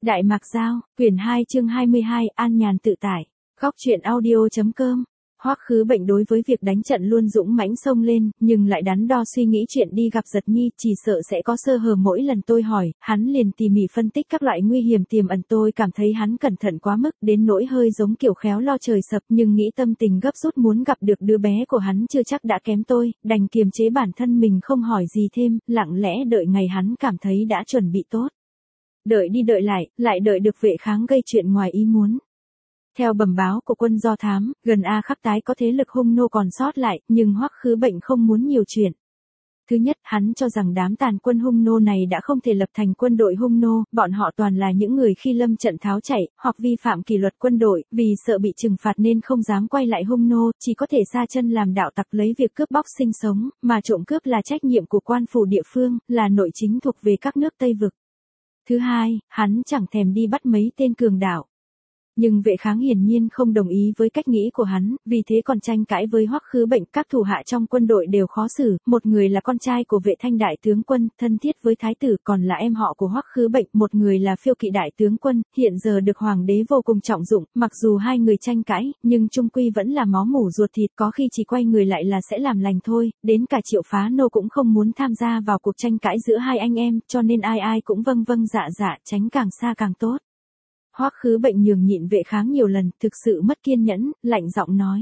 Đại Mạc Giao, quyển 2 chương 22, an nhàn tự tại. Góc truyện audio.com. Hoắc Khứ Bệnh đối với việc đánh trận luôn dũng mãnh xông lên, nhưng lại đắn đo suy nghĩ chuyện đi gặp Giật Nhi, chỉ sợ sẽ có sơ hở. Mỗi lần tôi hỏi, hắn liền tỉ mỉ phân tích các loại nguy hiểm tiềm ẩn. Tôi cảm thấy hắn cẩn thận quá mức, đến nỗi hơi giống kiểu khéo lo trời sập, nhưng nghĩ tâm tình gấp rút muốn gặp được đứa bé của hắn chưa chắc đã kém tôi, đành kiềm chế bản thân mình không hỏi gì thêm, lặng lẽ đợi ngày hắn cảm thấy đã chuẩn bị tốt. Đợi đi đợi lại đợi được Vệ Kháng gây chuyện ngoài ý muốn. Theo bẩm báo của quân do thám, gần A Khắc Tái có thế lực hung nô còn sót lại, nhưng Hoắc Khứ Bệnh không muốn nhiều chuyện. Thứ nhất, hắn cho rằng đám tàn quân hung nô này đã không thể lập thành quân đội hung nô, bọn họ toàn là những người khi lâm trận tháo chạy, hoặc vi phạm kỷ luật quân đội, vì sợ bị trừng phạt nên không dám quay lại hung nô, chỉ có thể sa chân làm đạo tặc lấy việc cướp bóc sinh sống, mà trộm cướp là trách nhiệm của quan phủ địa phương, là nội chính thuộc về các nước Tây Vực. Thứ hai, hắn chẳng thèm đi bắt mấy tên cường đạo. Nhưng Vệ Kháng hiển nhiên không đồng ý với cách nghĩ của hắn, vì thế còn tranh cãi với Hoắc Khứ Bệnh. Các thủ hạ trong quân đội đều khó xử, một người là con trai của Vệ Thanh đại tướng quân, thân thiết với thái tử, còn là em họ của Hoắc Khứ Bệnh, một người là Phiêu Kỵ đại tướng quân, hiện giờ được hoàng đế vô cùng trọng dụng. Mặc dù hai người tranh cãi, nhưng chung quy vẫn là máu mủ ruột thịt, có khi chỉ quay người lại là sẽ làm lành thôi. Đến cả Triệu Phá Nô cũng không muốn tham gia vào cuộc tranh cãi giữa hai anh em, cho nên ai ai cũng vâng vâng dạ dạ, tránh càng xa càng tốt. Hoắc Khứ Bệnh nhường nhịn Vệ Kháng nhiều lần, thực sự mất kiên nhẫn, lạnh giọng nói.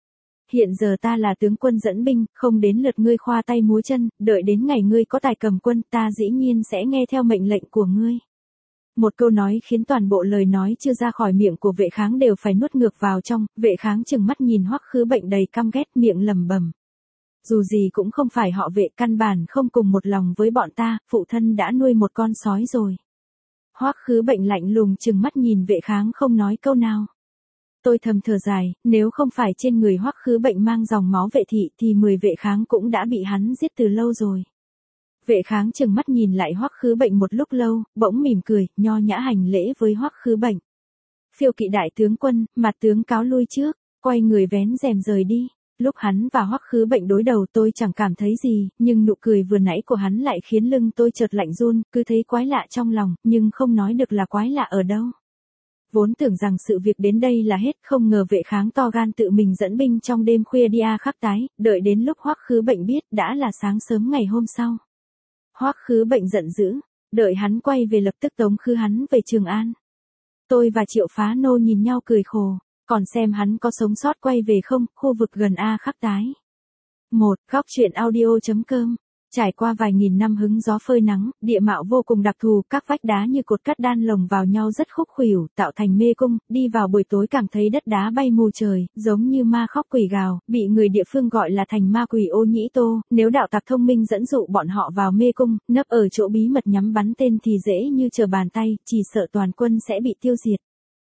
Hiện giờ ta là tướng quân dẫn binh, không đến lượt ngươi khoa tay múa chân, đợi đến ngày ngươi có tài cầm quân, ta dĩ nhiên sẽ nghe theo mệnh lệnh của ngươi. Một câu nói khiến toàn bộ lời nói chưa ra khỏi miệng của Vệ Kháng đều phải nuốt ngược vào trong. Vệ Kháng trừng mắt nhìn Hoắc Khứ Bệnh đầy căm ghét, miệng lẩm bẩm. Dù gì cũng không phải họ Vệ, căn bản không cùng một lòng với bọn ta, phụ thân đã nuôi một con sói rồi. Hoắc Khứ Bệnh lạnh lùng trừng mắt nhìn Vệ Kháng không nói câu nào. Tôi thầm thở dài, nếu không phải trên người Hoắc Khứ Bệnh mang dòng máu Vệ thị thì 10 Vệ Kháng cũng đã bị hắn giết từ lâu rồi. Vệ Kháng trừng mắt nhìn lại Hoắc Khứ Bệnh một lúc lâu, bỗng mỉm cười, nho nhã hành lễ với Hoắc Khứ Bệnh. Phiêu Kỵ đại tướng quân, mặt tướng cáo lui trước, quay người vén rèm rời đi. Lúc hắn và Hoắc Khứ Bệnh đối đầu tôi chẳng cảm thấy gì, nhưng nụ cười vừa nãy của hắn lại khiến lưng tôi chợt lạnh run, cứ thấy quái lạ trong lòng, nhưng không nói được là quái lạ ở đâu. Vốn tưởng rằng sự việc đến đây là hết, không ngờ Vệ Kháng to gan tự mình dẫn binh trong đêm khuya đi A Khắc Tái, đợi đến lúc Hoắc Khứ Bệnh biết đã là sáng sớm ngày hôm sau. Hoắc Khứ Bệnh giận dữ, đợi hắn quay về lập tức tống khứ hắn về Trường An. Tôi và Triệu Phá Nô nhìn nhau cười khổ. Còn xem hắn có sống sót quay về không, khu vực gần A Khắc Tái. 1. Góc truyện audio.com. Trải qua vài nghìn năm hứng gió phơi nắng, địa mạo vô cùng đặc thù, các vách đá như cột cắt đan lồng vào nhau rất khúc khuỷu, tạo thành mê cung, đi vào buổi tối cảm thấy đất đá bay mù trời, giống như ma khóc quỷ gào, bị người địa phương gọi là thành ma quỷ Ô Nhĩ Tô. Nếu đạo tặc thông minh dẫn dụ bọn họ vào mê cung, nấp ở chỗ bí mật nhắm bắn tên thì dễ như trở bàn tay, chỉ sợ toàn quân sẽ bị tiêu diệt.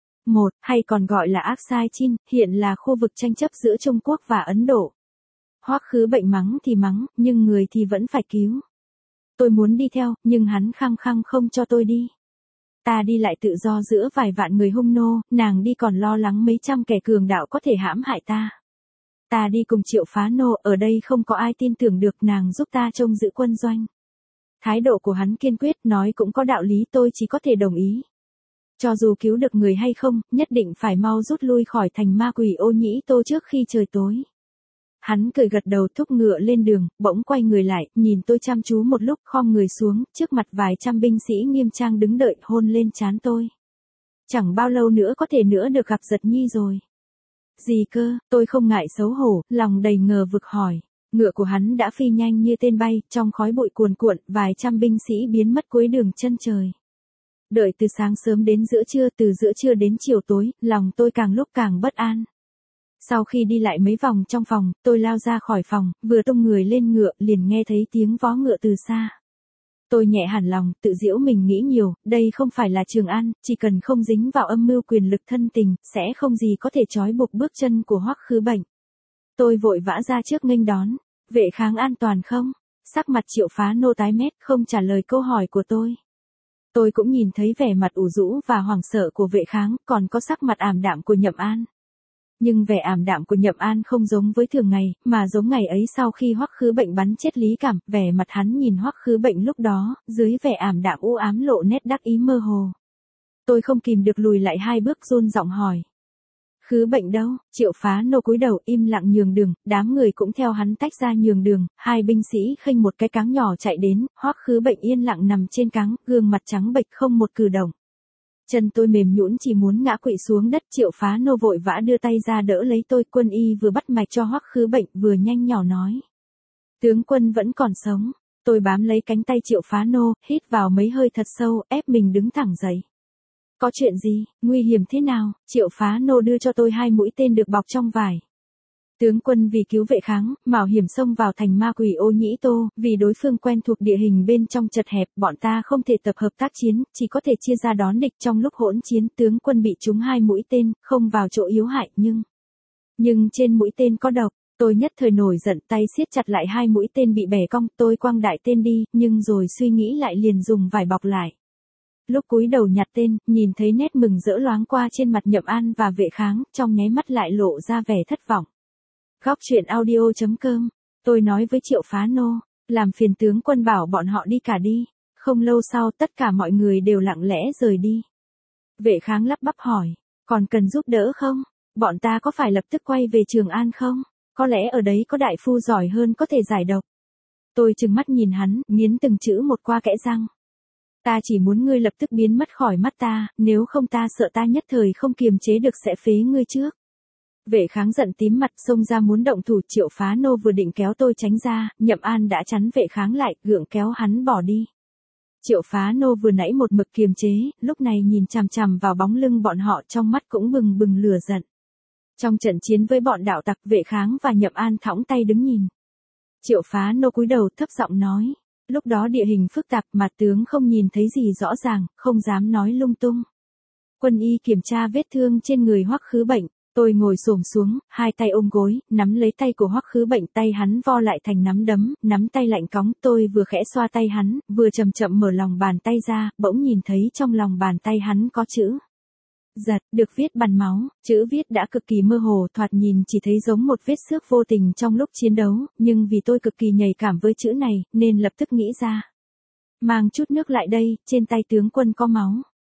1. Hay còn gọi là Aksai Chin, hiện là khu vực tranh chấp giữa Trung Quốc và Ấn Độ. Hoắc Khứ Bệnh mắng thì mắng, nhưng người thì vẫn phải cứu. Tôi muốn đi theo, nhưng hắn khăng khăng không cho tôi đi. Ta đi lại tự do giữa vài vạn người hung nô, nàng đi còn lo lắng mấy trăm kẻ cường đạo có thể hãm hại ta. Ta đi cùng Triệu Phá Nô, ở đây không có ai tin tưởng được, nàng giúp ta trông giữ quân doanh. Thái độ của hắn kiên quyết, nói cũng có đạo lý, tôi chỉ có thể đồng ý. Cho dù cứu được người hay không, nhất định phải mau rút lui khỏi thành ma quỷ Ô Nhĩ Tô trước khi trời tối. Hắn cười gật đầu, thúc ngựa lên đường, bỗng quay người lại, nhìn tôi chăm chú một lúc, khom người xuống, trước mặt vài trăm binh sĩ nghiêm trang đứng đợi, hôn lên trán tôi. Chẳng bao lâu nữa có thể nữa được gặp Giật Nhi rồi. Gì cơ, tôi không ngại xấu hổ, lòng đầy ngờ vực hỏi. Ngựa của hắn đã phi nhanh như tên bay, trong khói bụi cuồn cuộn, vài trăm binh sĩ biến mất cuối đường chân trời. Đợi từ sáng sớm đến giữa trưa, từ giữa trưa đến chiều tối, lòng tôi càng lúc càng bất an. Sau khi đi lại mấy vòng trong phòng, tôi lao ra khỏi phòng, vừa tung người lên ngựa, liền nghe thấy tiếng vó ngựa từ xa. Tôi nhẹ hẳn lòng, tự giễu mình nghĩ nhiều, đây không phải là Trường An, chỉ cần không dính vào âm mưu quyền lực thân tình, sẽ không gì có thể trói buộc bước chân của Hoắc Khứ Bệnh. Tôi vội vã ra trước nghênh đón. Vệ Kháng an toàn không? Sắc mặt Triệu Phá Nô tái mét, không trả lời câu hỏi của tôi. Tôi cũng nhìn thấy vẻ mặt ủ rũ và hoảng sợ của Vệ Kháng, còn có sắc mặt ảm đạm của Nhậm An. Nhưng vẻ ảm đạm của Nhậm An không giống với thường ngày, mà giống ngày ấy sau khi Hoắc Khứ Bệnh bắn chết Lý Cảm, vẻ mặt hắn nhìn Hoắc Khứ Bệnh lúc đó, dưới vẻ ảm đạm u ám lộ nét đắc ý mơ hồ. tôi không kìm được lùi lại 2 bước run giọng hỏi. Khứ Bệnh đâu? Triệu Phá Nô cúi đầu im lặng nhường đường, đám người cũng theo hắn tách ra nhường đường, 2 binh sĩ khênh một cái cáng nhỏ chạy đến, Hoắc Khứ Bệnh yên lặng nằm trên cáng, gương mặt trắng bệch không một cử động. Chân tôi mềm nhũn chỉ muốn ngã quỵ xuống đất, Triệu Phá Nô vội vã đưa tay ra đỡ lấy tôi, quân y vừa bắt mạch cho Hoắc Khứ Bệnh vừa nhanh nhỏ nói. Tướng quân vẫn còn sống. Tôi bám lấy cánh tay Triệu Phá Nô, hít vào mấy hơi thật sâu, ép mình đứng thẳng dậy. Có chuyện gì, nguy hiểm thế nào? Triệu Phá Nô đưa cho tôi 2 mũi tên được bọc trong vải. Tướng quân vì cứu vệ kháng, mạo hiểm xông vào thành ma quỷ Ô Nhĩ Tô, vì đối phương quen thuộc địa hình bên trong chật hẹp, bọn ta không thể tập hợp tác chiến, chỉ có thể chia ra đón địch trong lúc hỗn chiến. Tướng quân bị trúng 2 mũi tên, không vào chỗ yếu hại, nhưng trên mũi tên có độc. Tôi nhất thời nổi giận, tay siết chặt lại 2 mũi tên bị bẻ cong, tôi quăng đại tên đi, nhưng rồi suy nghĩ lại liền dùng vải bọc lại. Lúc cúi đầu nhặt tên, nhìn thấy nét mừng rỡ loáng qua trên mặt Nhậm An và vệ kháng, trong nháy mắt lại lộ ra vẻ thất vọng. Góc truyện audio.com, tôi nói với Triệu Phá Nô, làm phiền tướng quân bảo bọn họ đi cả đi. Không lâu sau tất cả mọi người đều lặng lẽ rời đi. Vệ kháng lắp bắp hỏi, còn cần giúp đỡ không? Bọn ta có phải lập tức quay về Trường An không? Có lẽ ở đấy có đại phu giỏi hơn có thể giải độc. Tôi trừng mắt nhìn hắn, nghiến từng chữ một qua kẽ răng. Ta chỉ muốn ngươi lập tức biến mất khỏi mắt ta, nếu không ta sợ ta nhất thời không kiềm chế được sẽ phế ngươi trước. Vệ kháng giận tím mặt xông ra muốn động thủ, Triệu Phá Nô vừa định kéo tôi tránh ra, Nhậm An đã chắn vệ kháng lại, gượng kéo hắn bỏ đi. Triệu Phá Nô vừa nãy một mực kiềm chế, lúc này nhìn chằm chằm vào bóng lưng bọn họ, trong mắt cũng bừng bừng lửa giận. Trong trận chiến với bọn đạo tặc, vệ kháng và Nhậm An thõng tay đứng nhìn. Triệu Phá Nô cúi đầu thấp giọng nói. Lúc đó địa hình phức tạp mà tướng không nhìn thấy gì rõ ràng, không dám nói lung tung. Quân y kiểm tra vết thương trên người Hoắc Khứ Bệnh, tôi ngồi xổm xuống, 2 tay ôm gối, nắm lấy tay của Hoắc Khứ Bệnh, tay hắn vo lại thành nắm đấm, nắm tay lạnh cóng, tôi vừa khẽ xoa tay hắn, vừa chậm chậm mở lòng bàn tay ra, bỗng nhìn thấy trong lòng bàn tay hắn có chữ giật, được viết bằng máu, chữ viết đã cực kỳ mơ hồ, thoạt nhìn chỉ thấy giống một vết xước vô tình trong lúc chiến đấu, nhưng vì tôi cực kỳ nhạy cảm với chữ này, nên lập tức nghĩ ra. Mang chút nước lại đây, trên tay tướng quân có máu.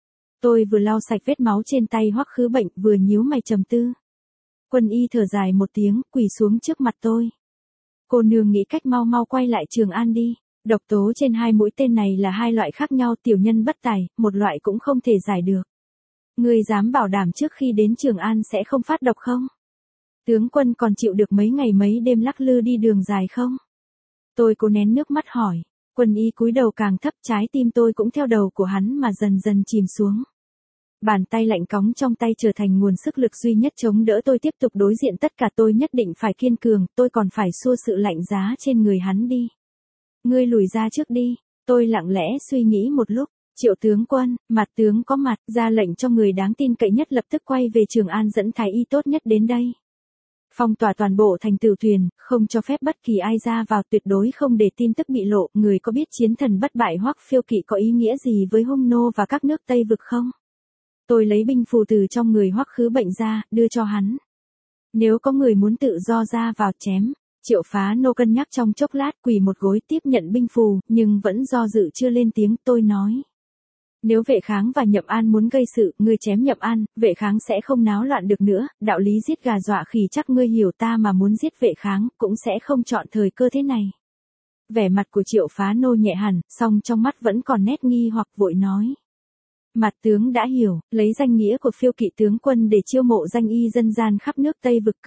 Tôi vừa lau sạch vết máu trên tay Hoắc Khứ Bệnh, vừa nhíu mày trầm tư. Quân y thở dài một tiếng, quỳ xuống trước mặt tôi. Cô nương nghĩ cách mau mau quay lại Trường An đi. Độc tố trên 2 mũi tên này là 2 loại khác nhau, tiểu nhân bất tài, một loại cũng không thể giải được. Ngươi dám bảo đảm trước khi đến Trường An sẽ không phát độc không? Tướng quân còn chịu được mấy ngày mấy đêm lắc lư đi đường dài không? Tôi cố nén nước mắt hỏi. Quân y cúi đầu càng thấp, trái tim tôi cũng theo đầu của hắn mà dần dần chìm xuống. Bàn tay lạnh cóng trong tay trở thành nguồn sức lực duy nhất chống đỡ tôi tiếp tục đối diện tất cả. Tôi nhất định phải kiên cường, tôi còn phải xua sự lạnh giá trên người hắn đi. Ngươi lùi ra trước đi. Tôi lặng lẽ suy nghĩ một lúc. Triệu tướng quân, mặt tướng có mặt, ra lệnh cho người đáng tin cậy nhất lập tức quay về Trường An dẫn thái y tốt nhất đến đây. Phong tỏa toàn bộ thành Tửu Thuyền, không cho phép bất kỳ ai ra vào, tuyệt đối không để tin tức bị lộ. Người có biết chiến thần bất bại Hoắc Phiêu Kỵ có ý nghĩa gì với Hung Nô và các nước Tây vực không? Tôi lấy binh phù từ trong người Hoắc Khứ Bệnh ra, đưa cho hắn. Nếu có người muốn tự do ra vào chém. Triệu Phá Nô cân nhắc trong chốc lát, quỳ một gối tiếp nhận binh phù, nhưng vẫn do dự chưa lên tiếng. Tôi nói. Nếu vệ kháng và Nhậm An muốn gây sự, ngươi chém Nhậm An, vệ kháng sẽ không náo loạn được nữa, đạo lý giết gà dọa khỉ chắc ngươi hiểu, ta mà muốn giết vệ kháng, cũng sẽ không chọn thời cơ thế này. Vẻ mặt của Triệu Phá Nô nhẹ hẳn, song trong mắt vẫn còn nét nghi hoặc, vội nói. Mặt tướng đã hiểu, lấy danh nghĩa của Phiêu Kỵ tướng quân để chiêu mộ danh y dân gian khắp nước Tây vực.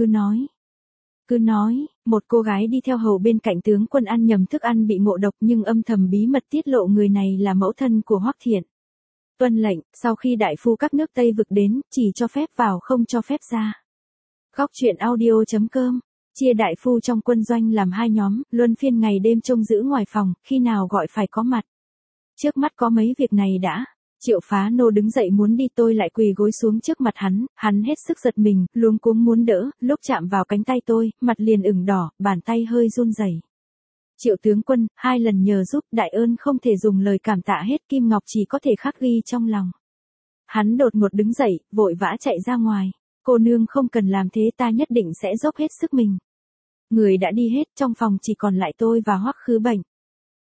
Cứ nói, một cô gái đi theo hầu bên cạnh tướng quân ăn nhầm thức ăn bị ngộ độc, nhưng âm thầm bí mật tiết lộ người này là mẫu thân của Hoắc Thiện. Tuân lệnh, sau khi đại phu các nước Tây vực đến, chỉ cho phép vào không cho phép ra. Góc truyện audio.com, chia đại phu trong quân doanh làm 2 nhóm, luân phiên ngày đêm trông giữ ngoài phòng, khi nào gọi phải có mặt. Trước mắt có mấy việc này đã. Triệu Phá Nô đứng dậy muốn đi, tôi lại quỳ gối xuống trước mặt hắn hết sức giật mình, luống cuống muốn đỡ, lúc chạm vào cánh tay tôi, mặt liền ửng đỏ, bàn tay hơi run rẩy. Triệu tướng quân, 2 lần nhờ giúp, đại ơn không thể dùng lời cảm tạ hết, kim ngọc chỉ có thể khắc ghi trong lòng. Hắn đột ngột đứng dậy, vội vã chạy ra ngoài. Cô nương không cần làm thế, ta nhất định sẽ dốc hết sức mình. Người đã đi hết, trong phòng chỉ còn lại tôi và Hoắc Khứ Bệnh.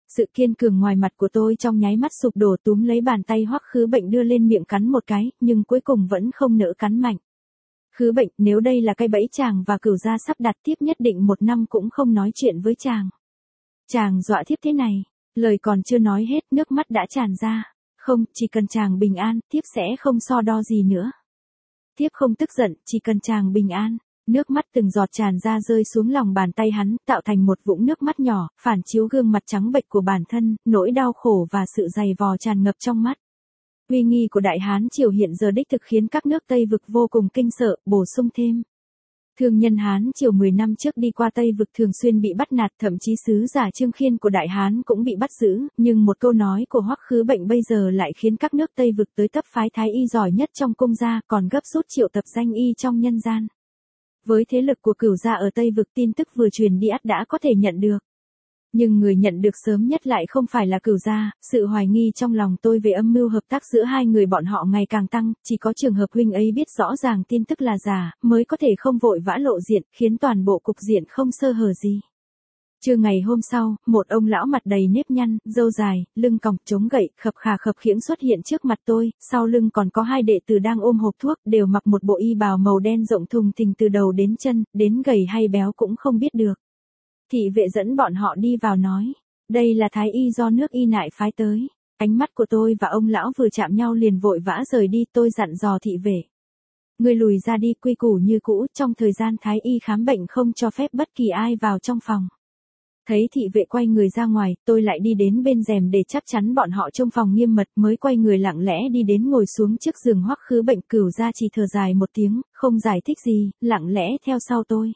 Sự kiên cường ngoài mặt của tôi trong nháy mắt sụp đổ, túm lấy bàn tay Hoắc Khứ Bệnh đưa lên miệng cắn một cái, nhưng cuối cùng vẫn không nỡ cắn mạnh. Khứ Bệnh, nếu đây là cái bẫy chàng và Cửu gia sắp đặt tiếp nhất định 1 năm cũng không nói chuyện với chàng. Chàng dọa thiếp thế này, lời còn chưa nói hết nước mắt đã tràn ra. Không, chỉ cần chàng bình an, thiếp sẽ không so đo gì nữa. Thiếp không tức giận, chỉ cần chàng bình an. Nước mắt từng giọt tràn ra rơi xuống lòng bàn tay hắn, tạo thành một vũng nước mắt nhỏ, phản chiếu gương mặt trắng bệch của bản thân, nỗi đau khổ và sự dày vò tràn ngập trong mắt. Uy nghi của Đại Hán Triều hiện giờ đích thực khiến các nước Tây Vực vô cùng kinh sợ, bổ sung thêm. Thương nhân Hán Triều 10 năm trước đi qua Tây Vực thường xuyên bị bắt nạt, thậm chí sứ giả Trương Khiên của Đại Hán cũng bị bắt giữ, nhưng một câu nói của Hoắc Khứ Bệnh bây giờ lại khiến các nước Tây Vực tới tấp phái thái y giỏi nhất trong cung gia, còn gấp rút triệu tập danh y trong nhân gian. Với thế lực của Cửu gia ở Tây Vực, tin tức vừa truyền đi ắt đã có thể nhận được. Nhưng người nhận được sớm nhất lại không phải là Cửu gia, sự hoài nghi trong lòng tôi về âm mưu hợp tác giữa hai người bọn họ ngày càng tăng, chỉ có trường hợp huynh ấy biết rõ ràng tin tức là giả, mới có thể không vội vã lộ diện, khiến toàn bộ cục diện không sơ hở gì. Trưa ngày hôm sau, một ông lão mặt đầy nếp nhăn, râu dài, lưng còng, chống gậy, khập khà khập khiễng xuất hiện trước mặt tôi, sau lưng còn có 2 đệ tử đang ôm hộp thuốc, đều mặc một bộ y bào màu đen rộng thùng thình từ đầu đến chân, đến gầy hay béo cũng không biết được. Thị vệ dẫn bọn họ đi vào nói, đây là thái y do nước Y Nại phái tới. Ánh mắt của tôi và ông lão vừa chạm nhau liền vội vã rời đi, tôi dặn dò thị vệ. Người lùi ra đi, quy củ như cũ, trong thời gian thái y khám bệnh không cho phép bất kỳ ai vào trong phòng. Thấy thị vệ quay người ra ngoài, tôi lại đi đến bên rèm để chắc chắn bọn họ trong phòng nghiêm mật, mới quay người lặng lẽ đi đến ngồi xuống trước giường Hoắc Khứ Bệnh. Cửu gia chỉ thở dài một tiếng, không giải thích gì, lặng lẽ theo sau tôi.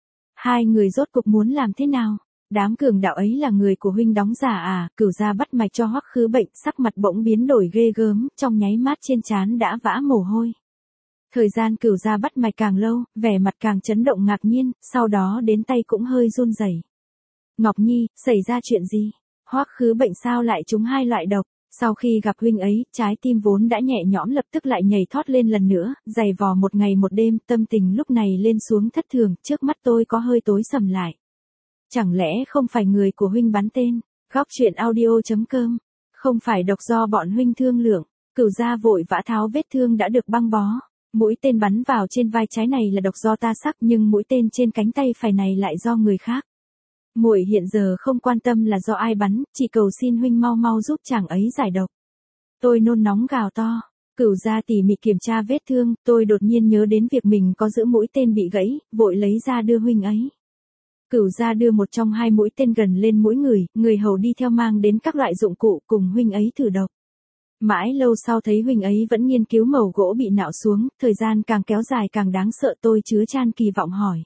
Hai người rốt cục muốn làm thế nào? Đám cường đạo ấy là người của huynh đóng giả à? Cửu gia bắt mạch cho Hoắc Khứ Bệnh, sắc mặt bỗng biến đổi ghê gớm, trong nháy mắt trên trán đã vã mồ hôi. Thời gian Cửu gia bắt mạch càng lâu, vẻ mặt càng chấn động ngạc nhiên, sau đó đến tay cũng hơi run rẩy. Ngọc Nhi, xảy ra chuyện gì? Hoắc Khứ Bệnh sao lại trúng 2 loại độc? Sau khi gặp huynh ấy, trái tim vốn đã nhẹ nhõm lập tức lại nhảy thoát lên lần nữa, dày vò một ngày một đêm, tâm tình lúc này lên xuống thất thường, trước mắt tôi có hơi tối sầm lại. Chẳng lẽ không phải người của huynh bắn tên? Góc truyện audio.com. Không phải độc do bọn huynh thương lượng. Cửu gia vội vã tháo vết thương đã được băng bó. Mũi tên bắn vào trên vai trái này là độc do ta sắc, nhưng mũi tên trên cánh tay phải này lại do người khác. Muội hiện giờ không quan tâm là do ai bắn, chỉ cầu xin huynh mau mau giúp chàng ấy giải độc. Tôi nôn nóng gào to. Cửu gia tỉ mỉ kiểm tra vết thương, tôi đột nhiên nhớ đến việc mình có giữ mũi tên bị gãy, vội lấy ra đưa huynh ấy. Cửu gia đưa một trong 2 mũi tên gần lên mũi người hầu đi theo mang đến các loại dụng cụ cùng huynh ấy thử độc. Mãi lâu sau thấy huynh ấy vẫn nghiên cứu mẩu gỗ bị nạo xuống, thời gian càng kéo dài càng đáng sợ, tôi chứa chan kỳ vọng hỏi.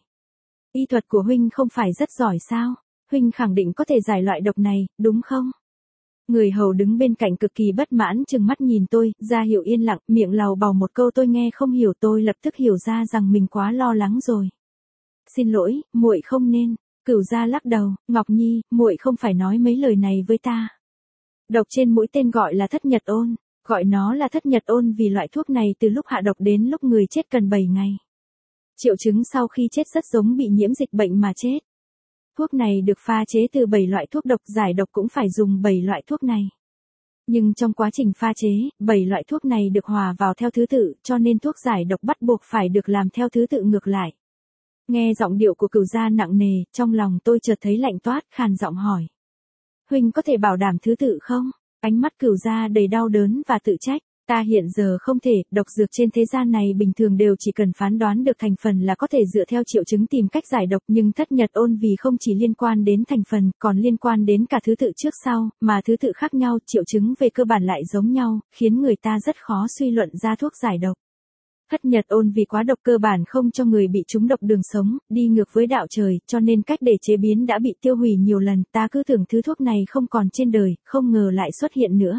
Y thuật của huynh không phải rất giỏi sao? Huynh khẳng định có thể giải loại độc này, đúng không? Người hầu đứng bên cạnh cực kỳ bất mãn trừng mắt nhìn tôi, ra hiệu yên lặng, miệng lầu bầu một câu tôi nghe không hiểu. Tôi lập tức hiểu ra rằng mình quá lo lắng rồi. Xin lỗi, muội không nên. Cửu gia lắc đầu, Ngọc Nhi, muội không phải nói mấy lời này với ta. Độc trên mũi tên gọi là thất nhật ôn, gọi nó là thất nhật ôn vì loại thuốc này từ lúc hạ độc đến lúc người chết cần 7 ngày. Triệu chứng sau khi chết rất giống bị nhiễm dịch bệnh mà chết. Thuốc này được pha chế từ 7 loại thuốc độc, giải độc cũng phải dùng 7 loại thuốc này. Nhưng trong quá trình pha chế, 7 loại thuốc này được hòa vào theo thứ tự, cho nên thuốc giải độc bắt buộc phải được làm theo thứ tự ngược lại. Nghe giọng điệu của Cửu gia nặng nề, trong lòng tôi chợt thấy lạnh toát, khàn giọng hỏi. Huynh có thể bảo đảm thứ tự không? Ánh mắt Cửu gia đầy đau đớn và tự trách. Ta hiện giờ không thể, độc dược trên thế gian này bình thường đều chỉ cần phán đoán được thành phần là có thể dựa theo triệu chứng tìm cách giải độc, nhưng thất nhật ôn vì không chỉ liên quan đến thành phần, còn liên quan đến cả thứ tự trước sau, mà thứ tự khác nhau, triệu chứng về cơ bản lại giống nhau, khiến người ta rất khó suy luận ra thuốc giải độc. Thất nhật ôn vì quá độc cơ bản không cho người bị trúng độc đường sống, đi ngược với đạo trời, cho nên cách để chế biến đã bị tiêu hủy nhiều lần, ta cứ tưởng thứ thuốc này không còn trên đời, không ngờ lại xuất hiện nữa.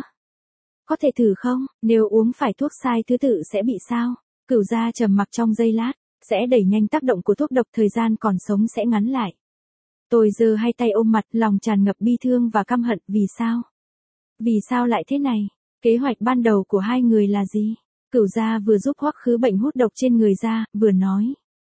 Có thể thử không? Nếu uống phải thuốc sai thứ tự sẽ bị sao? Cửu gia trầm mặc trong giây lát, sẽ đẩy nhanh tác động của thuốc độc, thời gian còn sống sẽ ngắn lại. Tôi giơ 2 tay ôm mặt, lòng tràn ngập bi thương và căm hận, vì sao? Vì sao lại thế này? Kế hoạch ban đầu của hai người là gì? Cửu gia vừa giúp Hoắc Khứ Bệnh hút độc trên người ra, vừa nói.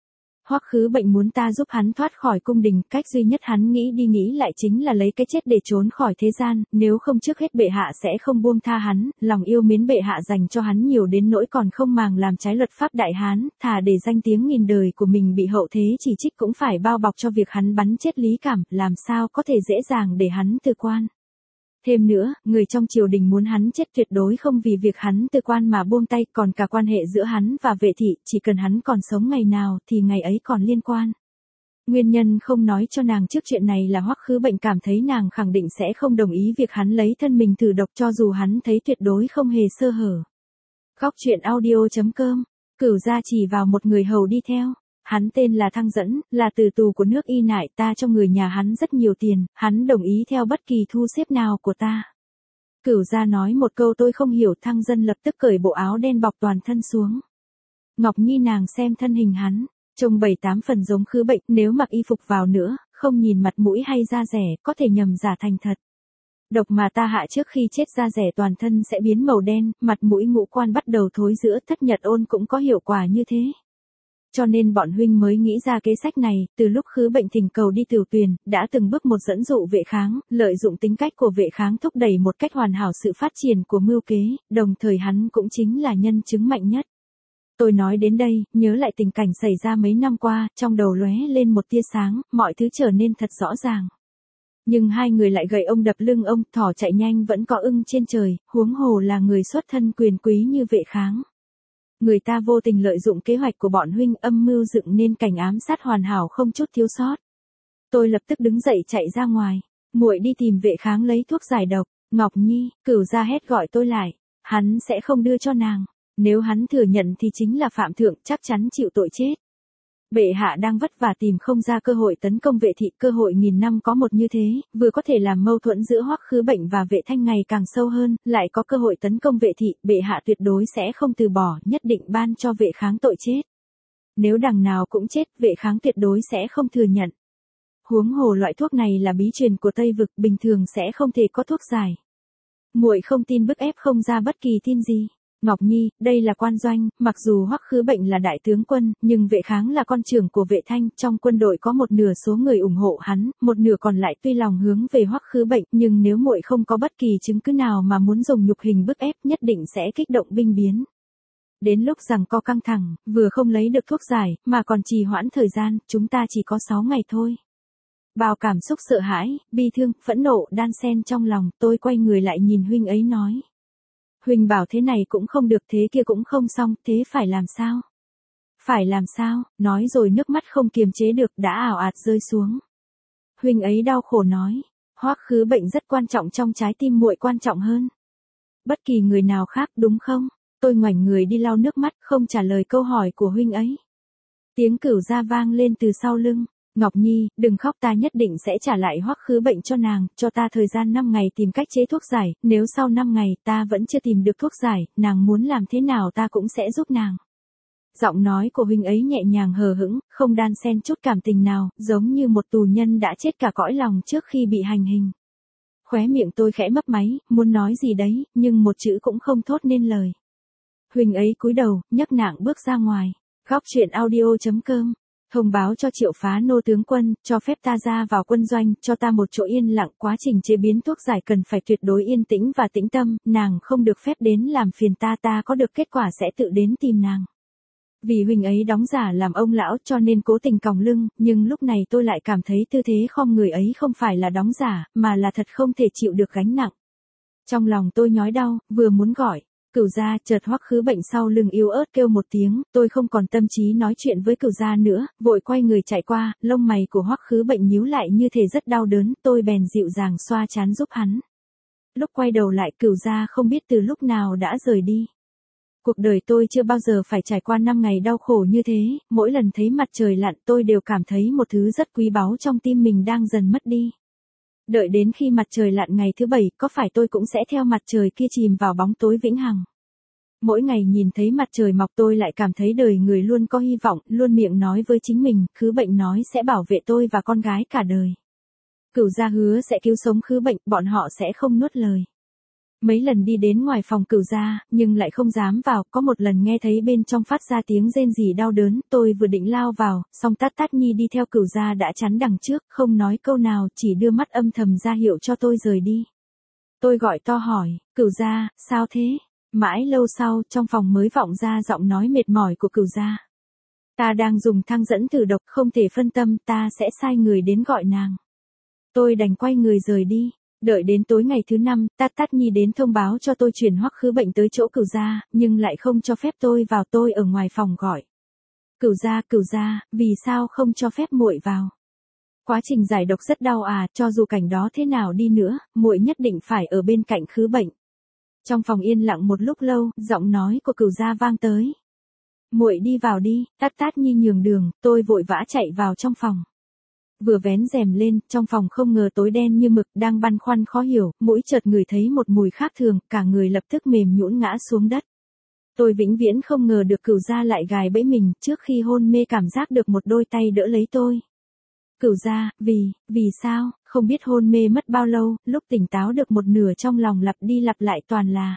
Hoắc Khứ Bệnh muốn ta giúp hắn thoát khỏi cung đình, cách duy nhất hắn nghĩ đi nghĩ lại chính là lấy cái chết để trốn khỏi thế gian, nếu không trước hết bệ hạ sẽ không buông tha hắn, lòng yêu mến bệ hạ dành cho hắn nhiều đến nỗi còn không màng làm trái luật pháp Đại Hán, thà để danh tiếng nghìn đời của mình bị hậu thế chỉ trích cũng phải bao bọc cho việc hắn bắn chết Lý Cảm, làm sao có thể dễ dàng để hắn từ quan. Thêm nữa, người trong triều đình muốn hắn chết tuyệt đối không vì việc hắn từ quan mà buông tay, còn cả quan hệ giữa hắn và Vệ thị, chỉ cần hắn còn sống ngày nào thì ngày ấy còn liên quan. Nguyên nhân không nói cho nàng trước chuyện này là Hoắc Khứ Bệnh cảm thấy nàng khẳng định sẽ không đồng ý việc hắn lấy thân mình thử độc cho dù hắn thấy tuyệt đối không hề sơ hở. Góc truyện audio.com, Cửu gia chỉ vào một người hầu đi theo. Hắn tên là Thăng Dẫn, là tử tù của nước Y Nại, ta cho người nhà hắn rất nhiều tiền, hắn đồng ý theo bất kỳ thu xếp nào của ta. Cửu gia nói một câu tôi không hiểu, Thăng Dân lập tức cởi bộ áo đen bọc toàn thân xuống. Ngọc Nhi nàng xem thân hình hắn, trông 7-8 phần giống Khứ Bệnh, nếu mặc y phục vào nữa, không nhìn mặt mũi hay da rẻ, có thể nhầm giả thành thật. Độc mà ta hạ trước khi chết da rẻ toàn thân sẽ biến màu đen, mặt mũi ngũ quan bắt đầu thối rữa, Thất Nhật Ôn cũng có hiệu quả như thế. Cho nên bọn huynh mới nghĩ ra kế sách này, từ lúc Khứ Bệnh thỉnh cầu đi Tửu Tuyền, đã từng bước một dẫn dụ Vệ Kháng, lợi dụng tính cách của Vệ Kháng thúc đẩy một cách hoàn hảo sự phát triển của mưu kế, đồng thời hắn cũng chính là nhân chứng mạnh nhất. Tôi nói đến đây, nhớ lại tình cảnh xảy ra mấy năm qua, trong đầu lóe lên một tia sáng, mọi thứ trở nên thật rõ ràng. Nhưng hai người lại gậy ông đập lưng ông, thỏ chạy nhanh vẫn có ưng trên trời, huống hồ là người xuất thân quyền quý như Vệ Kháng. Người ta vô tình lợi dụng kế hoạch của bọn huynh, âm mưu dựng nên cảnh ám sát hoàn hảo không chút thiếu sót. Tôi lập tức đứng dậy chạy ra ngoài, muội đi tìm Vệ Kháng lấy thuốc giải độc. Ngọc Nhi, Cửu gia hét gọi tôi lại, hắn sẽ không đưa cho nàng, nếu hắn thừa nhận thì chính là phạm thượng, chắc chắn chịu tội chết. Bệ hạ đang vất vả tìm không ra cơ hội tấn công Vệ thị, cơ hội nghìn năm có một như thế, vừa có thể làm mâu thuẫn giữa Hoắc Khứ Bệnh và Vệ Thanh ngày càng sâu hơn, lại có cơ hội tấn công Vệ thị, bệ hạ tuyệt đối sẽ không từ bỏ, nhất định ban cho Vệ Kháng tội chết. Nếu đằng nào cũng chết, Vệ Kháng tuyệt đối sẽ không thừa nhận. Huống hồ loại thuốc này là bí truyền của Tây vực, bình thường sẽ không thể có thuốc giải. Muội không tin bức ép không ra bất kỳ tin gì. Ngọc Nhi, đây là quan doanh, mặc dù Hoắc Khứ Bệnh là đại tướng quân, nhưng Vệ Kháng là con trưởng của Vệ Thanh, trong quân đội có một nửa số người ủng hộ hắn, một nửa còn lại tuy lòng hướng về Hoắc Khứ Bệnh, nhưng nếu muội không có bất kỳ chứng cứ nào mà muốn dùng nhục hình bức ép, nhất định sẽ kích động binh biến. Đến lúc giằng co căng thẳng, vừa không lấy được thuốc giải, mà còn trì hoãn thời gian, chúng ta chỉ có 6 ngày thôi. Bao cảm xúc sợ hãi, bi thương, phẫn nộ đan xen trong lòng, tôi quay người lại nhìn huynh ấy nói. Huynh bảo thế này cũng không được, thế kia cũng không xong, thế phải làm sao? Phải làm sao? Nói rồi nước mắt không kiềm chế được đã ảo ạt rơi xuống. Huynh ấy đau khổ nói, Hoắc Khứ Bệnh rất quan trọng trong trái tim muội, quan trọng hơn bất kỳ người nào khác, đúng không? Tôi ngoảnh người đi lau nước mắt, không trả lời câu hỏi của huynh ấy. Tiếng Cửu gia vang lên từ sau lưng. Ngọc Nhi, đừng khóc, ta nhất định sẽ trả lại Hoắc Khứ Bệnh cho nàng, cho ta thời gian 5 ngày tìm cách chế thuốc giải, nếu sau 5 ngày ta vẫn chưa tìm được thuốc giải, nàng muốn làm thế nào ta cũng sẽ giúp nàng. Giọng nói của huynh ấy nhẹ nhàng hờ hững, không đan xen chút cảm tình nào, giống như một tù nhân đã chết cả cõi lòng trước khi bị hành hình. Khóe miệng tôi khẽ mấp máy, muốn nói gì đấy, nhưng một chữ cũng không thốt nên lời. Huynh ấy cúi đầu, nhấc nạng bước ra ngoài. Góc truyện audio.com, thông báo cho Triệu Phá Nô tướng quân, cho phép ta ra vào quân doanh, cho ta một chỗ yên lặng, quá trình chế biến thuốc giải cần phải tuyệt đối yên tĩnh và tĩnh tâm, nàng không được phép đến làm phiền ta, ta có được kết quả sẽ tự đến tìm nàng. Vì huynh ấy đóng giả làm ông lão cho nên cố tình còng lưng, nhưng lúc này tôi lại cảm thấy tư thế khom người ấy không phải là đóng giả, mà là thật không thể chịu được gánh nặng. Trong lòng tôi nhói đau, vừa muốn gọi Cửu gia, chợt Hoắc Khứ Bệnh sau lưng yếu ớt kêu một tiếng, tôi không còn tâm trí nói chuyện với Cửu gia nữa, vội quay người chạy qua, lông mày của Hoắc Khứ Bệnh nhíu lại như thể rất đau đớn, tôi bèn dịu dàng xoa trán giúp hắn. Lúc quay đầu lại, Cửu gia không biết từ lúc nào đã rời đi. Cuộc đời tôi chưa bao giờ phải trải qua 5 ngày đau khổ như thế, mỗi lần thấy mặt trời lặn tôi đều cảm thấy một thứ rất quý báu trong tim mình đang dần mất đi. Đợi đến khi mặt trời lặn ngày thứ 7, có phải tôi cũng sẽ theo mặt trời kia chìm vào bóng tối vĩnh hằng. Mỗi ngày nhìn thấy mặt trời mọc tôi lại cảm thấy đời người luôn có hy vọng, luôn miệng nói với chính mình, Khứ Bệnh nói sẽ bảo vệ tôi và con gái cả đời. Cửu gia hứa sẽ cứu sống Khứ Bệnh, bọn họ sẽ không nuốt lời. Mấy lần đi đến ngoài phòng Cửu gia, nhưng lại không dám vào, có một lần nghe thấy bên trong phát ra tiếng rên rỉ đau đớn, tôi vừa định lao vào, song Tát Tát Nhi đi theo Cửu gia đã chắn đằng trước, không nói câu nào, chỉ đưa mắt âm thầm ra hiệu cho tôi rời đi. Tôi gọi to hỏi, Cửu gia, sao thế? Mãi lâu sau, trong phòng mới vọng ra giọng nói mệt mỏi của Cửu gia. Ta đang dùng thang dẫn thử độc, không thể phân tâm, ta sẽ sai người đến gọi nàng. Tôi đành quay người rời đi. Đợi đến tối ngày thứ 5, Tát Tát Nhi đến thông báo cho tôi chuyển Hoắc Khứ Bệnh tới chỗ Cửu gia, nhưng lại không cho phép tôi vào, tôi ở ngoài phòng gọi. Cửu gia, vì sao không cho phép muội vào? Quá trình giải độc rất đau à, cho dù cảnh đó thế nào đi nữa, muội nhất định phải ở bên cạnh Khứ Bệnh. Trong phòng yên lặng một lúc lâu, giọng nói của Cửu gia vang tới. Muội đi vào đi, Tát Tát Nhi nhường đường, tôi vội vã chạy vào trong phòng. Vừa vén rèm lên, trong phòng không ngờ tối đen như mực, đang băn khoăn khó hiểu, mũi chợt ngửi thấy một mùi khác thường, cả người lập tức mềm nhũn ngã xuống đất. Tôi vĩnh viễn không ngờ được Cửu gia lại gài bẫy mình, trước khi hôn mê cảm giác được một đôi tay đỡ lấy tôi. Cửu gia, vì sao, không biết hôn mê mất bao lâu, lúc tỉnh táo được một nửa trong lòng lặp đi lặp lại toàn là.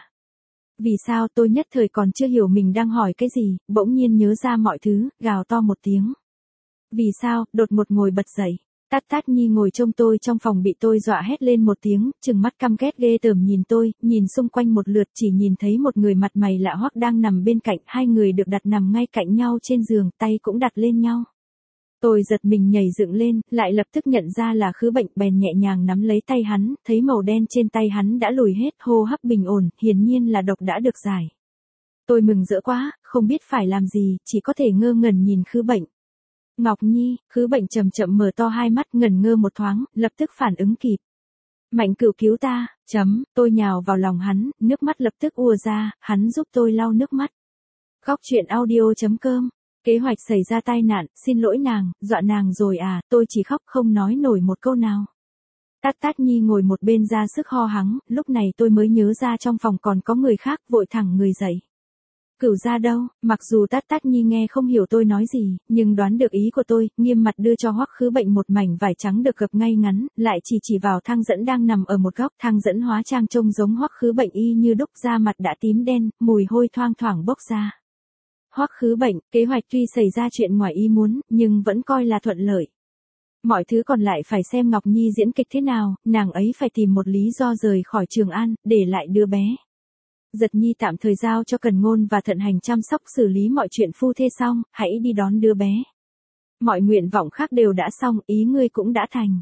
Vì sao, tôi nhất thời còn chưa hiểu mình đang hỏi cái gì, bỗng nhiên nhớ ra mọi thứ, gào to một tiếng. Vì sao, đột ngột ngồi bật dậy. Tát Tát Nhi ngồi trông tôi trong phòng bị tôi dọa hét lên một tiếng, trừng mắt căm ghét ghê tởm nhìn tôi, nhìn xung quanh một lượt chỉ nhìn thấy một người mặt mày lạ hoắc đang nằm bên cạnh, hai người được đặt nằm ngay cạnh nhau trên giường, tay cũng đặt lên nhau. Tôi giật mình nhảy dựng lên, lại lập tức nhận ra là Khứ Bệnh, bèn nhẹ nhàng nắm lấy tay hắn, thấy màu đen trên tay hắn đã lùi hết, hô hấp bình ổn, hiển nhiên là độc đã được giải. Tôi mừng rỡ quá, không biết phải làm gì, chỉ có thể ngơ ngẩn nhìn Khứ Bệnh. Ngọc Nhi, Khứ Bệnh chậm chậm mở to hai mắt, ngẩn ngơ một thoáng, lập tức phản ứng kịp. Mạnh Cửu cứu ta, tôi nhào vào lòng hắn, nước mắt lập tức ùa ra, hắn giúp tôi lau nước mắt. Góc truyện audio.com. Kế hoạch xảy ra tai nạn, xin lỗi nàng, dọa nàng rồi à, tôi chỉ khóc không nói nổi một câu nào. Tát Tát Nhi ngồi một bên ra sức ho hắng, lúc này tôi mới nhớ ra trong phòng còn có người khác, vội thẳng người dậy. Cửu gia đâu? Mặc dù Tát Tát Nhi nghe không hiểu tôi nói gì, nhưng đoán được ý của tôi, nghiêm mặt đưa cho Hoắc Khứ Bệnh một mảnh vải trắng được gập ngay ngắn, lại chỉ vào thang dẫn đang nằm ở một góc, thang dẫn hóa trang trông giống Hoắc Khứ Bệnh y như đúc, da mặt đã tím đen, mùi hôi thoang thoảng bốc ra. Hoắc Khứ Bệnh, kế hoạch tuy xảy ra chuyện ngoài ý muốn, nhưng vẫn coi là thuận lợi. Mọi thứ còn lại phải xem Ngọc Nhi diễn kịch thế nào, nàng ấy phải tìm một lý do rời khỏi Trường An, để lại đứa bé. Giật Nhi tạm thời giao cho Cần Ngôn và Thận Hành chăm sóc xử lý mọi chuyện phu thê xong, hãy đi đón đứa bé. Mọi nguyện vọng khác đều đã xong, ý ngươi cũng đã thành.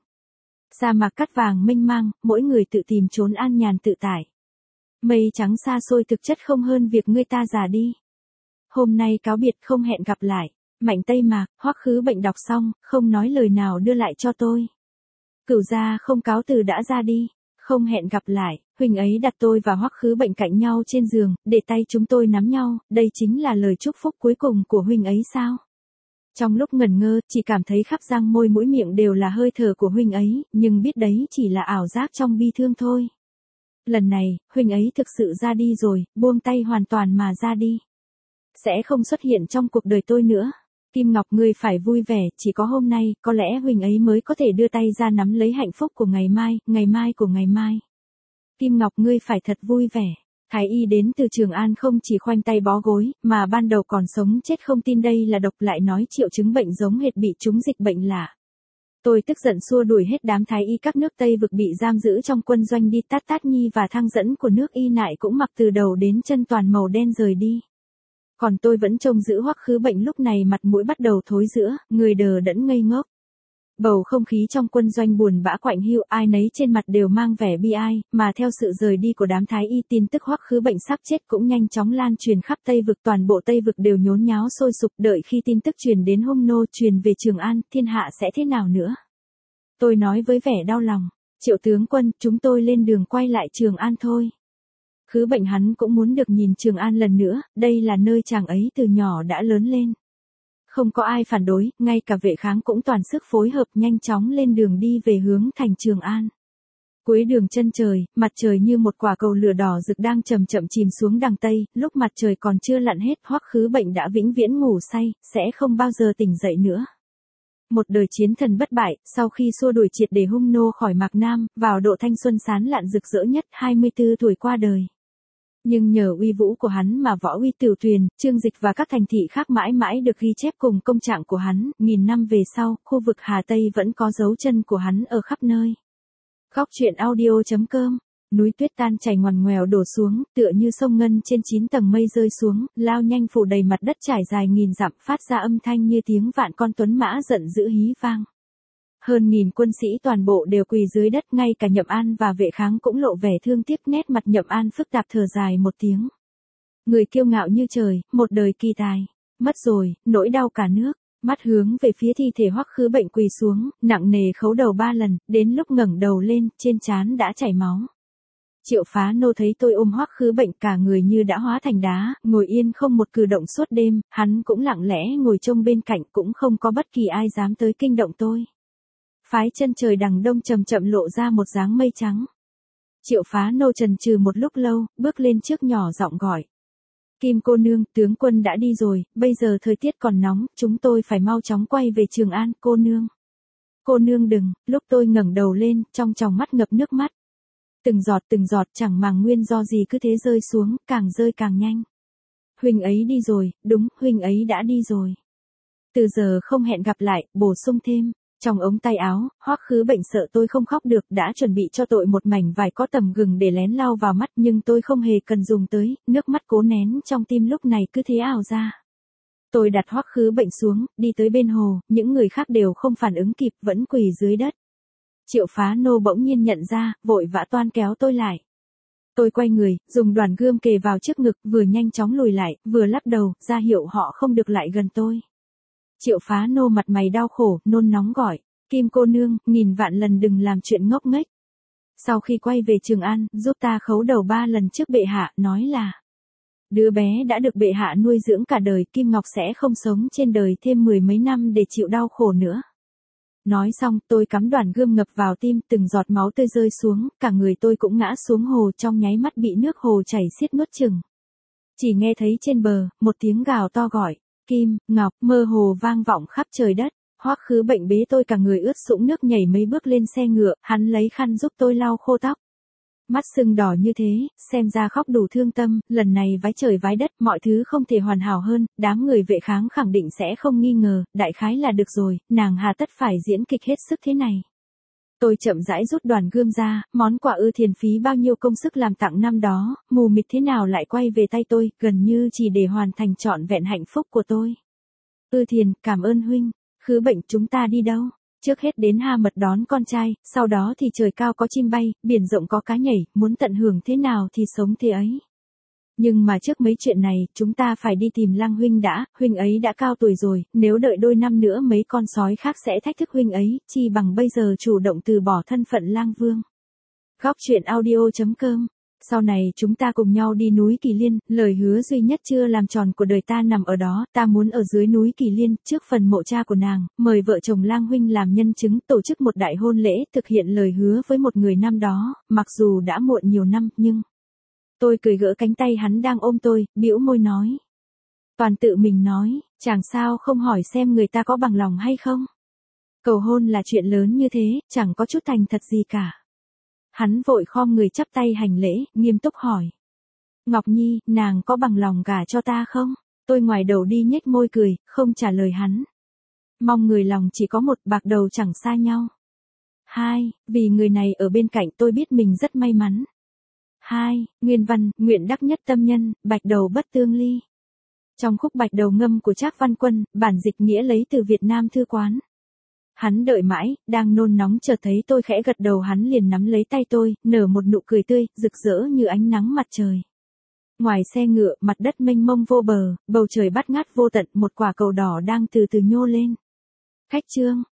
Sa mạc cát vàng mênh mang, mỗi người tự tìm trốn an nhàn tự tại. Mây trắng xa xôi thực chất không hơn việc ngươi ta già đi. Hôm nay cáo biệt không hẹn gặp lại. Mạnh Tây Mạc, Hoắc Khứ Bệnh đọc xong, không nói lời nào đưa lại cho tôi. Cửu gia không cáo từ đã ra đi. Không hẹn gặp lại, huynh ấy đặt tôi và Hoắc Khứ Bệnh cạnh nhau trên giường, để tay chúng tôi nắm nhau, đây chính là lời chúc phúc cuối cùng của huynh ấy sao? Trong lúc ngẩn ngơ, chỉ cảm thấy khắp răng môi mũi miệng đều là hơi thở của huynh ấy, nhưng biết đấy chỉ là ảo giác trong bi thương thôi. Lần này, huynh ấy thực sự ra đi rồi, buông tay hoàn toàn mà ra đi. Sẽ không xuất hiện trong cuộc đời tôi nữa. Kim Ngọc ngươi phải vui vẻ, chỉ có hôm nay, có lẽ huynh ấy mới có thể đưa tay ra nắm lấy hạnh phúc của ngày mai của ngày mai. Kim Ngọc ngươi phải thật vui vẻ. Thái y đến từ Trường An không chỉ khoanh tay bó gối, mà ban đầu còn sống chết không tin đây là độc, lại nói triệu chứng bệnh giống hệt bị trúng dịch bệnh lạ. Tôi tức giận xua đuổi hết đám thái y các nước Tây vực bị giam giữ trong quân doanh đi. Tát Tát Nhi và thang dẫn của nước Y Nại cũng mặc từ đầu đến chân toàn màu đen rời đi. Còn tôi vẫn trông giữ Hoắc Khứ Bệnh, lúc này mặt mũi bắt đầu thối rữa, người đờ đẫn ngây ngốc. Bầu không khí trong quân doanh buồn bã quạnh hiu, ai nấy trên mặt đều mang vẻ bi ai, mà theo sự rời đi của đám thái y, tin tức Hoắc Khứ Bệnh sắp chết cũng nhanh chóng lan truyền khắp Tây vực, toàn bộ Tây vực đều nhốn nháo sôi sục, đợi khi tin tức truyền đến Hung Nô, truyền về Trường An, thiên hạ sẽ thế nào nữa? Tôi nói với vẻ đau lòng, Triệu tướng quân, chúng tôi lên đường quay lại Trường An thôi. Khứ Bệnh hắn cũng muốn được nhìn Trường An lần nữa, đây là nơi chàng ấy từ nhỏ đã lớn lên. Không có ai phản đối, ngay cả vệ kháng cũng toàn sức phối hợp nhanh chóng lên đường đi về hướng thành Trường An. Cuối đường chân trời, mặt trời như một quả cầu lửa đỏ rực đang chậm chậm chìm xuống đằng Tây, lúc mặt trời còn chưa lặn hết, Hoắc Khứ Bệnh đã vĩnh viễn ngủ say, sẽ không bao giờ tỉnh dậy nữa. Một đời chiến thần bất bại, sau khi xua đuổi triệt để hung nô khỏi Mạc Nam, vào độ thanh xuân sáng lạn rực rỡ nhất, 24 tuổi qua đời. Nhưng nhờ uy vũ của hắn mà Võ Uy Tửu Tuyền, Trương Dịch và các thành thị khác mãi mãi được ghi chép cùng công trạng của hắn, nghìn năm về sau, khu vực Hà Tây vẫn có dấu chân của hắn ở khắp nơi. Góc truyện audio.com. Núi tuyết tan chảy ngoằn ngoèo đổ xuống, tựa như sông ngân trên 9 tầng mây rơi xuống, lao nhanh phủ đầy mặt đất trải dài nghìn dặm, phát ra âm thanh như tiếng vạn con tuấn mã giận dữ hí vang. Hơn nghìn quân sĩ toàn bộ đều quỳ dưới đất, ngay cả Nhậm An và Vệ Kháng cũng lộ vẻ thương tiếc, nét mặt Nhậm An phức tạp thở dài một tiếng. Người kiêu ngạo như trời, một đời kỳ tài, mất rồi, nỗi đau cả nước. Mắt hướng về phía thi thể Hoắc Khứ Bệnh quỳ xuống, nặng nề khấu đầu 3 lần, đến lúc ngẩng đầu lên, trên trán đã chảy máu. Triệu Phá Nô thấy tôi ôm Hoắc Khứ Bệnh, cả người như đã hóa thành đá, ngồi yên không một cử động suốt đêm, hắn cũng lặng lẽ ngồi trông bên cạnh, cũng không có bất kỳ ai dám tới kinh động tôi. Phái chân trời đằng đông chậm chậm lộ ra một dáng mây trắng. Triệu Phá Nô chần chừ một lúc lâu, bước lên trước nhỏ giọng gọi. Kim cô nương, tướng quân đã đi rồi, bây giờ thời tiết còn nóng, chúng tôi phải mau chóng quay về Trường An, cô nương. Cô nương đừng, lúc tôi ngẩng đầu lên, trong tròng mắt ngập nước mắt. Từng giọt chẳng màng nguyên do gì cứ thế rơi xuống, càng rơi càng nhanh. Huynh ấy đi rồi, đúng, huynh ấy đã đi rồi. Từ giờ không hẹn gặp lại, bổ sung thêm. Trong ống tay áo, Hoắc Khứ Bệnh sợ tôi không khóc được, đã chuẩn bị cho tôi một mảnh vải có tầm gừng để lén lau vào mắt, nhưng tôi không hề cần dùng tới, nước mắt cố nén trong tim lúc này cứ thế ào ra. Tôi đặt Hoắc Khứ Bệnh xuống, đi tới bên hồ, những người khác đều không phản ứng kịp, vẫn quỳ dưới đất. Triệu Phá Nô bỗng nhiên nhận ra, vội vã toan kéo tôi lại. Tôi quay người, dùng đoàn gươm kề vào trước ngực, vừa nhanh chóng lùi lại, vừa lắc đầu, ra hiệu họ không được lại gần tôi. Triệu Phá Nô mặt mày đau khổ, nôn nóng gọi, Kim cô nương, nghìn vạn lần đừng làm chuyện ngốc nghếch. Sau khi quay về Trường An, giúp ta khấu đầu 3 lần trước bệ hạ, nói là đứa bé đã được bệ hạ nuôi dưỡng cả đời, Kim Ngọc sẽ không sống trên đời thêm 10 mấy năm để chịu đau khổ nữa. Nói xong, tôi cắm đoàn gươm ngập vào tim, từng giọt máu tươi rơi xuống, cả người tôi cũng ngã xuống hồ, trong nháy mắt bị nước hồ chảy xiết nuốt chửng. Chỉ nghe thấy trên bờ, một tiếng gào to gọi, Kim, Ngọc, mơ hồ vang vọng khắp trời đất. Hoắc Khứ Bệnh bế tôi cả người ướt sũng nước nhảy mấy bước lên xe ngựa, hắn lấy khăn giúp tôi lau khô tóc. Mắt sưng đỏ như thế, xem ra khóc đủ thương tâm, lần này vái trời vái đất, mọi thứ không thể hoàn hảo hơn, đám người Vệ Kháng khẳng định sẽ không nghi ngờ, đại khái là được rồi, nàng hà tất phải diễn kịch hết sức thế này. Tôi chậm rãi rút đoàn gươm ra, món quà Ư Thiền phí bao nhiêu công sức làm tặng năm đó, mù mịt thế nào lại quay về tay tôi, gần như chỉ để hoàn thành trọn vẹn hạnh phúc của tôi. Ư Thiền, cảm ơn huynh. Khứ Bệnh, chúng ta đi đâu? Trước hết đến Ha Mật đón con trai, sau đó thì trời cao có chim bay, biển rộng có cá nhảy, muốn tận hưởng thế nào thì sống thế ấy. Nhưng mà trước mấy chuyện này, chúng ta phải đi tìm Lang huynh đã, huynh ấy đã cao tuổi rồi, nếu đợi đôi năm nữa mấy con sói khác sẽ thách thức huynh ấy, chi bằng bây giờ chủ động từ bỏ thân phận Lang Vương. Góc truyện audio.com. Sau này chúng ta cùng nhau đi núi Kỳ Liên, lời hứa duy nhất chưa làm tròn của đời ta nằm ở đó, ta muốn ở dưới núi Kỳ Liên, trước phần mộ cha của nàng, mời vợ chồng Lang huynh làm nhân chứng, tổ chức một đại hôn lễ, thực hiện lời hứa với một người năm đó, mặc dù đã muộn nhiều năm, nhưng... Tôi cười gỡ cánh tay hắn đang ôm tôi, bĩu môi nói. Toàn tự mình nói, chàng sao không hỏi xem người ta có bằng lòng hay không? Cầu hôn là chuyện lớn như thế, chẳng có chút thành thật gì cả. Hắn vội khom người chắp tay hành lễ, nghiêm túc hỏi. Ngọc Nhi, nàng có bằng lòng gả cho ta không? Tôi ngoài đầu đi nhếch môi cười, không trả lời hắn. Mong người lòng chỉ có một, bạc đầu chẳng xa nhau. 2. Vì người này ở bên cạnh tôi biết mình rất may mắn. 2. Nguyên văn, nguyện đắc nhất tâm nhân, bạch đầu bất tương ly. Trong khúc bạch đầu ngâm của Trác Văn Quân, bản dịch nghĩa lấy từ Việt Nam Thư Quán. Hắn đợi mãi, đang nôn nóng chợt thấy tôi khẽ gật đầu, hắn liền nắm lấy tay tôi, nở một nụ cười tươi, rực rỡ như ánh nắng mặt trời. Ngoài xe ngựa, mặt đất mênh mông vô bờ, bầu trời bát ngát vô tận, một quả cầu đỏ đang từ từ nhô lên. Khách trương,